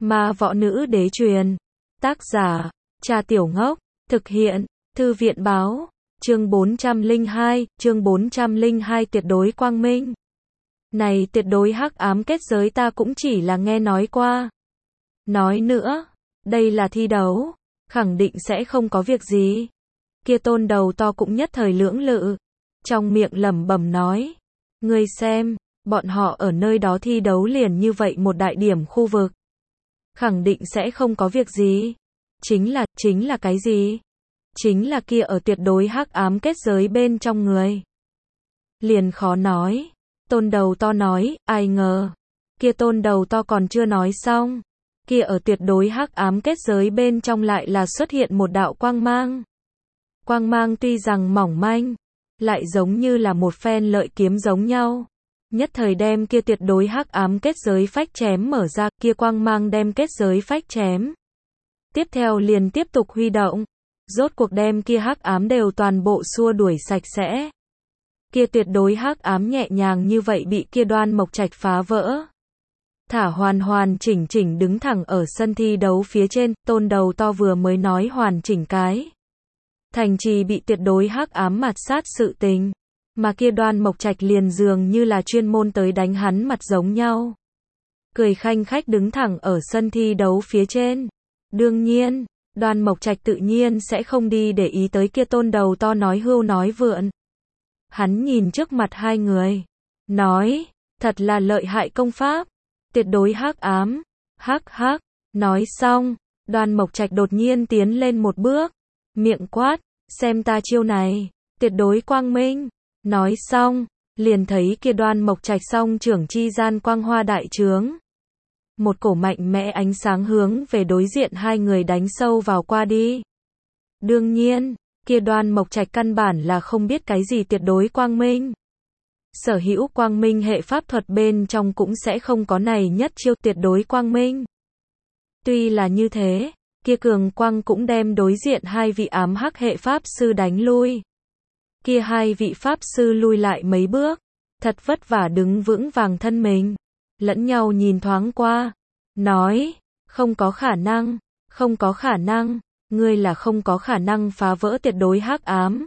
Ma Võ Nữ Đế truyền. Tác giả, Trà Tiểu Ngốc. Thực hiện, Thư viện Báo. Chương 402, tuyệt đối quang minh. Này tuyệt đối hắc ám kết giới ta cũng chỉ là nghe nói qua. Nói nữa, đây là thi đấu, khẳng định sẽ không có việc gì. Kia tôn đầu to cũng nhất thời lưỡng lự, trong miệng lẩm bẩm nói. Ngươi xem, bọn họ ở nơi đó thi đấu liền như vậy một đại điểm khu vực. Khẳng định sẽ không có việc gì. Chính là cái gì? Chính là kia ở tuyệt đối hắc ám kết giới bên trong người. Liền khó nói. Tôn đầu to nói, ai ngờ. Kia tôn đầu to còn chưa nói xong. Kia ở tuyệt đối hắc ám kết giới bên trong lại là xuất hiện một đạo quang mang. Quang mang tuy rằng mỏng manh, lại giống như là một phen lợi kiếm giống nhau. Nhất thời đem kia tuyệt đối hắc ám kết giới phách chém mở ra, kia quang mang đem kết giới phách chém. Tiếp theo liền tiếp tục huy động, rốt cuộc đem kia hắc ám đều toàn bộ xua đuổi sạch sẽ. Kia tuyệt đối hắc ám nhẹ nhàng như vậy bị kia Đoan Mộc Trạch phá vỡ. Thả hoàn hoàn chỉnh chỉnh đứng thẳng ở sân thi đấu phía trên, tôn đầu to vừa mới nói hoàn chỉnh cái. Thành trì bị tuyệt đối hắc ám mạt sát sự tình. Mà kia Đoan Mộc Trạch liền dường như là chuyên môn tới đánh hắn mặt giống nhau. Cười khanh khách đứng thẳng ở sân thi đấu phía trên. Đương nhiên, Đoan Mộc Trạch tự nhiên sẽ không đi để ý tới kia tôn đầu to nói hưu nói vượn. Hắn nhìn trước mặt hai người, nói, thật là lợi hại công pháp, tuyệt đối hắc ám, hắc hắc. Nói xong, Đoan Mộc Trạch đột nhiên tiến lên một bước, miệng quát, xem ta chiêu này, tuyệt đối quang minh. Nói xong, liền thấy kia Đoan Mộc Trạch song trưởng chi gian quang hoa đại trướng. Một cổ mạnh mẽ ánh sáng hướng về đối diện hai người đánh sâu vào qua đi. Đương nhiên, kia Đoan Mộc Trạch căn bản là không biết cái gì tuyệt đối quang minh. Sở hữu quang minh hệ pháp thuật bên trong cũng sẽ không có này nhất chiêu tuyệt đối quang minh. Tuy là như thế, kia cường quang cũng đem đối diện hai vị ám hắc hệ pháp sư đánh lui. Kia hai vị pháp sư lui lại mấy bước, thật vất vả đứng vững vàng thân mình, lẫn nhau nhìn thoáng qua, nói, không có khả năng, ngươi là không có khả năng phá vỡ tuyệt đối hắc ám.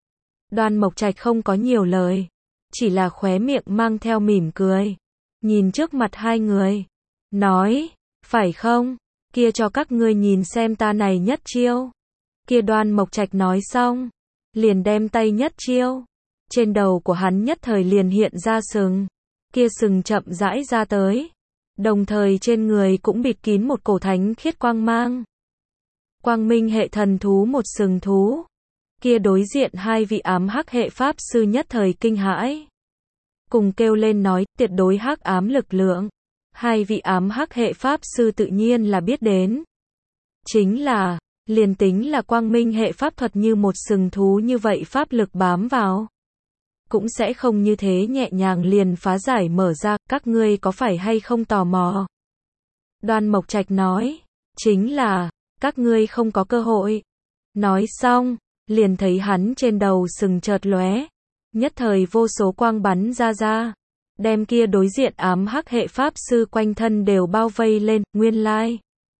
Đoan Mộc Trạch không có nhiều lời, chỉ là khóe miệng mang theo mỉm cười, nhìn trước mặt hai người, nói, phải không, kia cho các ngươi nhìn xem ta này nhất chiêu. Kia Đoan Mộc Trạch nói xong, liền đem tay nhất chiêu, trên đầu của hắn nhất thời liền hiện ra sừng, kia sừng chậm rãi ra tới, đồng thời trên người cũng bịt kín một cổ thánh khiết quang mang. Quang minh hệ thần thú một sừng thú, kia đối diện hai vị ám hắc hệ pháp sư nhất thời kinh hãi, cùng kêu lên nói, tuyệt đối hắc ám lực lượng. Hai vị ám hắc hệ pháp sư tự nhiên là biết đến. Chính là, liền tính là quang minh hệ pháp thuật như một sừng thú như vậy pháp lực bám vào, cũng sẽ không như thế nhẹ nhàng liền phá giải mở ra, các ngươi có phải hay không tò mò? Đoan Mộc Trạch nói, chính là, các ngươi không có cơ hội. Nói xong, liền thấy hắn trên đầu sừng chợt lóe, nhất thời vô số quang bắn ra, đem kia đối diện ám hắc hệ pháp sư quanh thân đều bao vây lên, nguyên lai.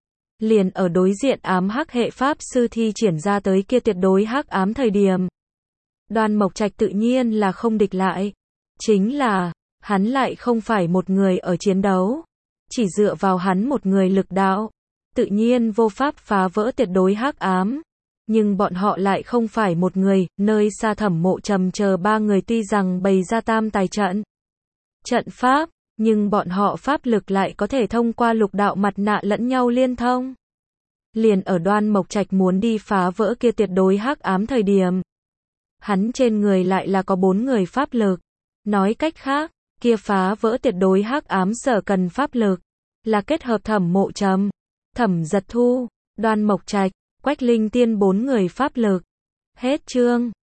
Liền ở đối diện ám hắc hệ pháp sư thi triển ra tới kia tuyệt đối hắc ám thời điểm. Đoan Mộc Trạch tự nhiên là không địch lại. Chính là, hắn lại không phải một người ở chiến đấu. Chỉ dựa vào hắn một người lực đạo, tự nhiên vô pháp phá vỡ tuyệt đối hắc ám. Nhưng bọn họ lại không phải một người, nơi xa Thẩm Mộ Trầm chờ ba người tuy rằng bày ra tam tài trận pháp, nhưng bọn họ pháp lực lại có thể thông qua lục đạo mặt nạ lẫn nhau liên thông. Liền ở Đoan Mộc Trạch muốn đi phá vỡ kia tuyệt đối hắc ám thời điểm, hắn trên người lại là có 4 người pháp lực. Nói cách khác, kia phá vỡ tuyệt đối hắc ám sở cần pháp lực, là kết hợp Thẩm Mộ Trầm, Thẩm Giật Thu, Đoan Mộc Trạch, Quách Linh Tiên 4 người pháp lực. Hết chương.